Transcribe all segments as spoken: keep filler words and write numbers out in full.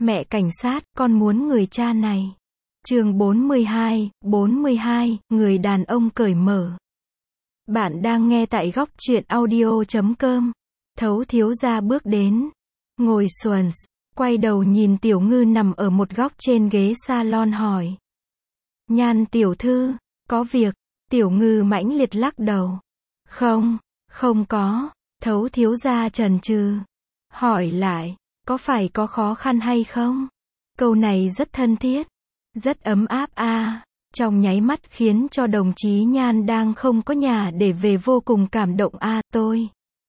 Mẹ cảnh sát, con muốn người cha này. Chương bốn mươi hai, bốn mươi hai, người đàn ông cởi mở. Bạn đang nghe tại góc truyện audio chấm com. Thấu thiếu gia bước đến, ngồi xuồng, quay đầu nhìn Tiểu Ngư nằm ở một góc trên ghế salon hỏi. Nhan tiểu thư, có việc? Tiểu Ngư mãnh liệt lắc đầu. Không, không có. Thấu thiếu gia chần chừ, hỏi lại, có phải có khó khăn hay không? Câu này rất thân thiết, rất ấm áp a, à, trong nháy mắt khiến cho đồng chí Nhan đang không có nhà để về vô cùng cảm động a, à, tôi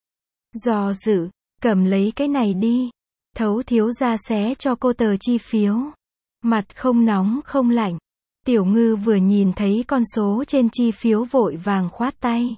do dự, cầm lấy cái này đi. Thấu thiếu gia xé cho cô tờ chi phiếu. Mặt không nóng không lạnh. Tiểu Ngư vừa nhìn thấy con số trên chi phiếu vội vàng khoát tay.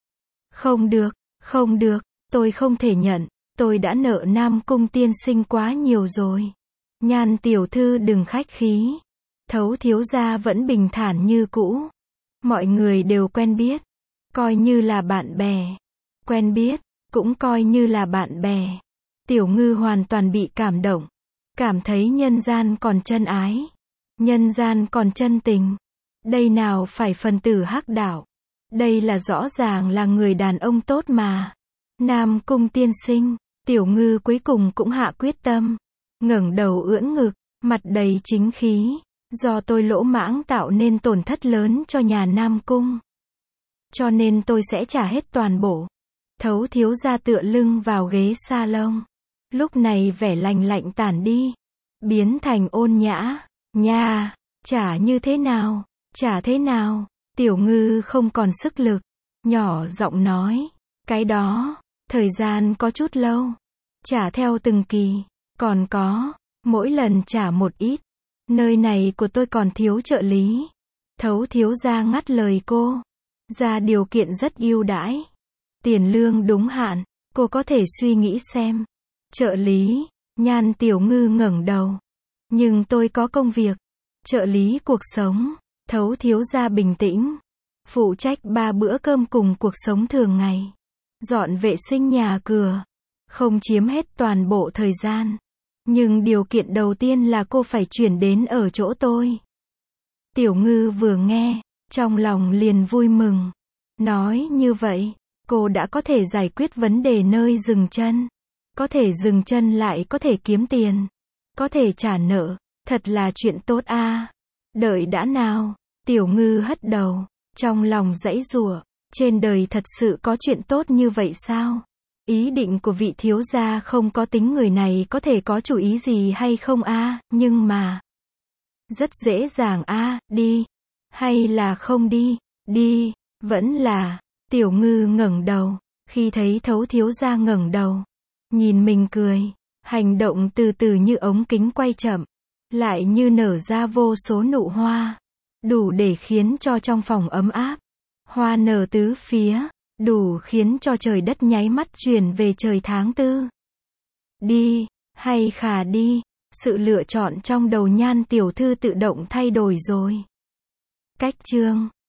Không được, không được, tôi không thể nhận, tôi đã nợ Nam Cung tiên sinh quá nhiều rồi. Nhan tiểu thư đừng khách khí. Thấu thiếu gia vẫn bình thản như cũ. Mọi người đều quen biết, coi như là bạn bè. Quen biết, cũng coi như là bạn bè. Tiểu Ngư hoàn toàn bị cảm động. Cảm thấy nhân gian còn chân ái. Nhân gian còn chân tình. Đây nào phải phần tử hắc đạo. Đây là rõ ràng là người đàn ông tốt mà. Nam Cung tiên sinh. Tiểu Ngư cuối cùng cũng hạ quyết tâm. Ngẩng đầu ưỡn ngực, mặt đầy chính khí. Do tôi lỗ mãng tạo nên tổn thất lớn cho nhà Nam Cung. Cho nên tôi sẽ trả hết toàn bộ. Thấu thiếu gia tựa lưng vào ghế salon. Lúc này vẻ lạnh lạnh tản đi. Biến thành ôn nhã. Nha, trả như thế nào? Trả thế nào? Tiểu Ngư không còn sức lực. Nhỏ giọng nói. Cái đó, thời gian có chút lâu. Trả theo từng kỳ. Còn có, mỗi lần trả một ít. Nơi này của tôi còn thiếu trợ lý. Thấu thiếu gia ngắt lời cô. Ra điều kiện rất ưu đãi. Tiền lương đúng hạn. Cô có thể suy nghĩ xem. Trợ lý. Nhan Tiểu Ngư ngẩng đầu. Nhưng tôi có công việc. Trợ lý cuộc sống. Thấu thiếu gia bình tĩnh. Phụ trách ba bữa cơm cùng cuộc sống thường ngày. Dọn vệ sinh nhà cửa. Không chiếm hết toàn bộ thời gian. Nhưng điều kiện đầu tiên là cô phải chuyển đến ở chỗ tôi. Tiểu Ngư vừa nghe, trong lòng liền vui mừng. Nói như vậy, cô đã có thể giải quyết vấn đề nơi dừng chân. Có thể dừng chân lại có thể kiếm tiền. Có thể trả nợ. Thật là chuyện tốt a. À. Đợi đã nào. Tiểu Ngư hất đầu. Trong lòng giãy giụa. Trên đời thật sự có chuyện tốt như vậy sao? Ý định của vị thiếu gia không có tính người này có thể có chủ ý gì hay không a, à, nhưng mà rất dễ dàng a, à, đi. Hay là không đi, đi, vẫn là. Tiểu Ngư ngẩng đầu, khi thấy thấu thiếu gia ngẩng đầu, nhìn mình cười, hành động từ từ như ống kính quay chậm, lại như nở ra vô số nụ hoa, đủ để khiến cho trong phòng ấm áp, hoa nở tứ phía. Đủ khiến cho trời đất nháy mắt chuyển về trời tháng tư. Đi, hay khà đi, sự lựa chọn trong đầu Nhan tiểu thư tự động thay đổi rồi. Cách chương